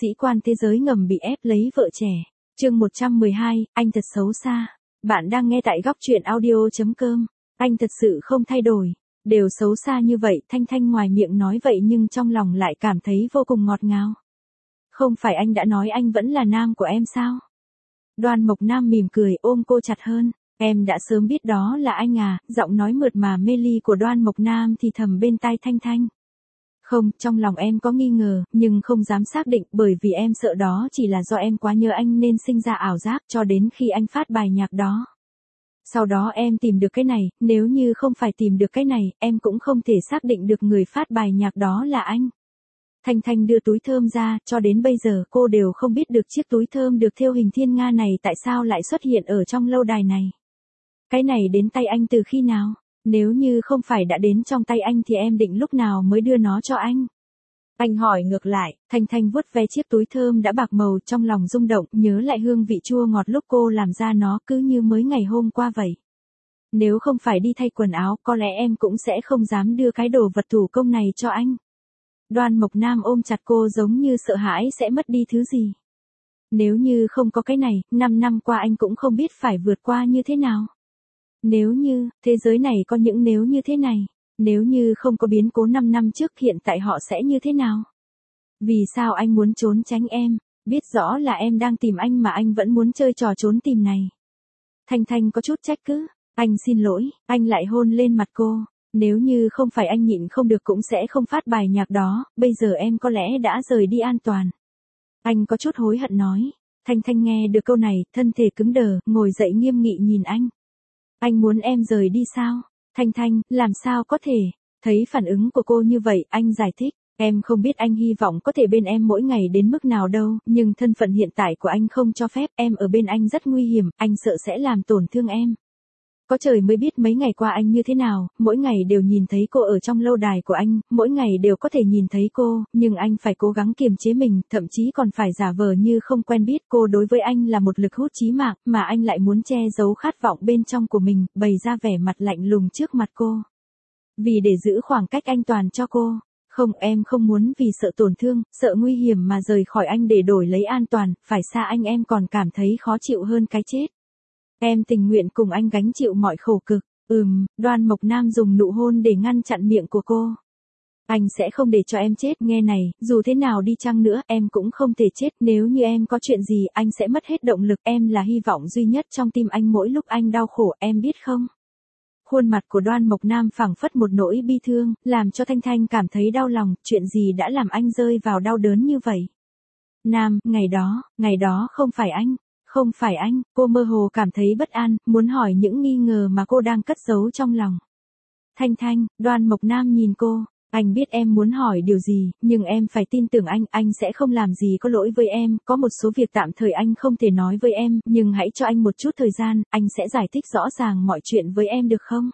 Sĩ quan thế giới ngầm bị ép lấy vợ trẻ. Chương 112, anh thật xấu xa. Bạn đang nghe tại góc truyện audio.com. Anh thật sự không thay đổi. Đều xấu xa như vậy, Thanh Thanh ngoài miệng nói vậy nhưng trong lòng lại cảm thấy vô cùng ngọt ngào. Không phải anh đã nói anh vẫn là nam của em sao? Đoan Mộc Nam mỉm cười ôm cô chặt hơn. Em đã sớm biết đó là anh à, giọng nói mượt mà mê ly của Đoan Mộc Nam thì thầm bên tai Thanh Thanh. Không, trong lòng em có nghi ngờ, nhưng không dám xác định bởi vì em sợ đó chỉ là do em quá nhớ anh nên sinh ra ảo giác cho đến khi anh phát bài nhạc đó. Sau đó em tìm được cái này, nếu như không phải tìm được cái này, em cũng không thể xác định được người phát bài nhạc đó là anh. Thanh Thanh đưa túi thơm ra, cho đến bây giờ cô đều không biết được chiếc túi thơm được thêu hình thiên nga này tại sao lại xuất hiện ở trong lâu đài này. Cái này đến tay anh từ khi nào? Nếu như không phải đã đến trong tay anh thì em định lúc nào mới đưa nó cho anh? Anh hỏi ngược lại, Thanh Thanh vuốt ve chiếc túi thơm đã bạc màu trong lòng rung động, nhớ lại hương vị chua ngọt lúc cô làm ra nó cứ như mới ngày hôm qua vậy. Nếu không phải đi thay quần áo, có lẽ em cũng sẽ không dám đưa cái đồ vật thủ công này cho anh. Đoan Mộc Nam ôm chặt cô giống như sợ hãi sẽ mất đi thứ gì. Nếu như không có cái này, 5 năm qua anh cũng không biết phải vượt qua như thế nào. Nếu như, thế giới này có những nếu như thế này, nếu như không có biến cố 5 năm trước hiện tại họ sẽ như thế nào? Vì sao anh muốn trốn tránh em, biết rõ là em đang tìm anh mà anh vẫn muốn chơi trò trốn tìm này? Thanh Thanh có chút trách cứ, anh xin lỗi, anh lại hôn lên mặt cô. Nếu như không phải anh nhịn không được cũng sẽ không phát bài nhạc đó, bây giờ em có lẽ đã rời đi an toàn. Anh có chút hối hận nói. Thanh Thanh nghe được câu này, thân thể cứng đờ, ngồi dậy nghiêm nghị nhìn anh. Anh muốn em rời đi sao? Thanh Thanh, làm sao có thể? Thấy phản ứng của cô như vậy, anh giải thích. Em không biết anh hy vọng có thể bên em mỗi ngày đến mức nào đâu, nhưng thân phận hiện tại của anh không cho phép, em ở bên anh rất nguy hiểm, anh sợ sẽ làm tổn thương em. Có trời mới biết mấy ngày qua anh như thế nào, mỗi ngày đều nhìn thấy cô ở trong lâu đài của anh, mỗi ngày đều có thể nhìn thấy cô, nhưng anh phải cố gắng kiềm chế mình, thậm chí còn phải giả vờ như không quen biết cô. Đối với anh là một lực hút chí mạng, mà anh lại muốn che giấu khát vọng bên trong của mình, bày ra vẻ mặt lạnh lùng trước mặt cô. Vì để giữ khoảng cách an toàn cho cô. Không, em không muốn vì sợ tổn thương, sợ nguy hiểm mà rời khỏi anh để đổi lấy an toàn, phải xa anh em còn cảm thấy khó chịu hơn cái chết. Em tình nguyện cùng anh gánh chịu mọi khổ cực. Đoan Mộc Nam dùng nụ hôn để ngăn chặn miệng của cô. Anh sẽ không để cho em chết, nghe này, dù thế nào đi chăng nữa, em cũng không thể chết, nếu như em có chuyện gì, anh sẽ mất hết động lực, em là hy vọng duy nhất trong tim anh mỗi lúc anh đau khổ, em biết không? Khuôn mặt của Đoan Mộc Nam phảng phất một nỗi bi thương, làm cho Thanh Thanh cảm thấy đau lòng, chuyện gì đã làm anh rơi vào đau đớn như vậy? Nam, ngày đó không phải anh. Không phải anh, cô mơ hồ cảm thấy bất an, muốn hỏi những nghi ngờ mà cô đang cất giấu trong lòng. Thanh Thanh, Đoan Mộc Nam nhìn cô, anh biết em muốn hỏi điều gì, nhưng em phải tin tưởng anh sẽ không làm gì có lỗi với em, có một số việc tạm thời anh không thể nói với em, nhưng hãy cho anh một chút thời gian, anh sẽ giải thích rõ ràng mọi chuyện với em được không?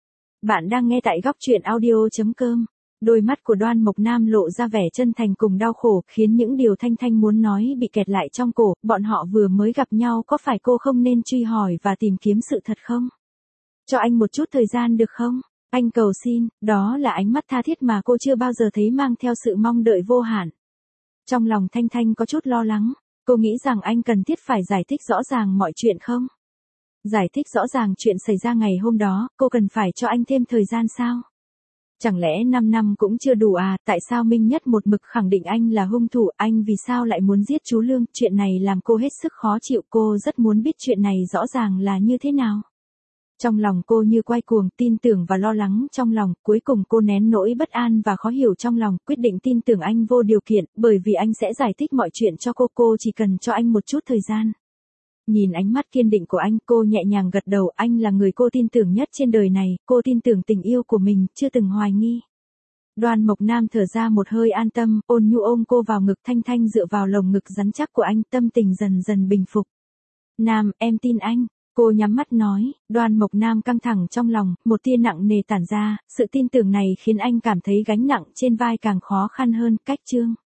Bạn đang nghe tại góc truyện audio.com. Đôi mắt của Đoan Mộc Nam lộ ra vẻ chân thành cùng đau khổ, khiến những điều Thanh Thanh muốn nói bị kẹt lại trong cổ, bọn họ vừa mới gặp nhau, có phải cô không nên truy hỏi và tìm kiếm sự thật không? Cho anh một chút thời gian được không? Anh cầu xin, đó là ánh mắt tha thiết mà cô chưa bao giờ thấy mang theo sự mong đợi vô hạn. Trong lòng Thanh Thanh có chút lo lắng, cô nghĩ rằng anh cần thiết phải giải thích rõ ràng mọi chuyện không? Giải thích rõ ràng chuyện xảy ra ngày hôm đó, cô cần phải cho anh thêm thời gian sao? Chẳng lẽ 5 năm cũng chưa đủ à, tại sao Minh Nhất một mực khẳng định anh là hung thủ, anh vì sao lại muốn giết chú Lương, chuyện này làm cô hết sức khó chịu, cô rất muốn biết chuyện này rõ ràng là như thế nào. Trong lòng cô như quay cuồng, tin tưởng và lo lắng trong lòng, cuối cùng cô nén nỗi bất an và khó hiểu trong lòng, quyết định tin tưởng anh vô điều kiện, bởi vì anh sẽ giải thích mọi chuyện cho cô chỉ cần cho anh một chút thời gian. Nhìn ánh mắt kiên định của anh, cô nhẹ nhàng gật đầu, anh là người cô tin tưởng nhất trên đời này, cô tin tưởng tình yêu của mình, chưa từng hoài nghi. Đoan Mộc Nam thở ra một hơi an tâm, ôn nhu ôm cô vào ngực, Thanh Thanh dựa vào lồng ngực rắn chắc của anh, tâm tình dần dần bình phục. Nam, em tin anh. Cô nhắm mắt nói, Đoan Mộc Nam căng thẳng trong lòng, một tia nặng nề tản ra, sự tin tưởng này khiến anh cảm thấy gánh nặng trên vai càng khó khăn hơn. Cách chương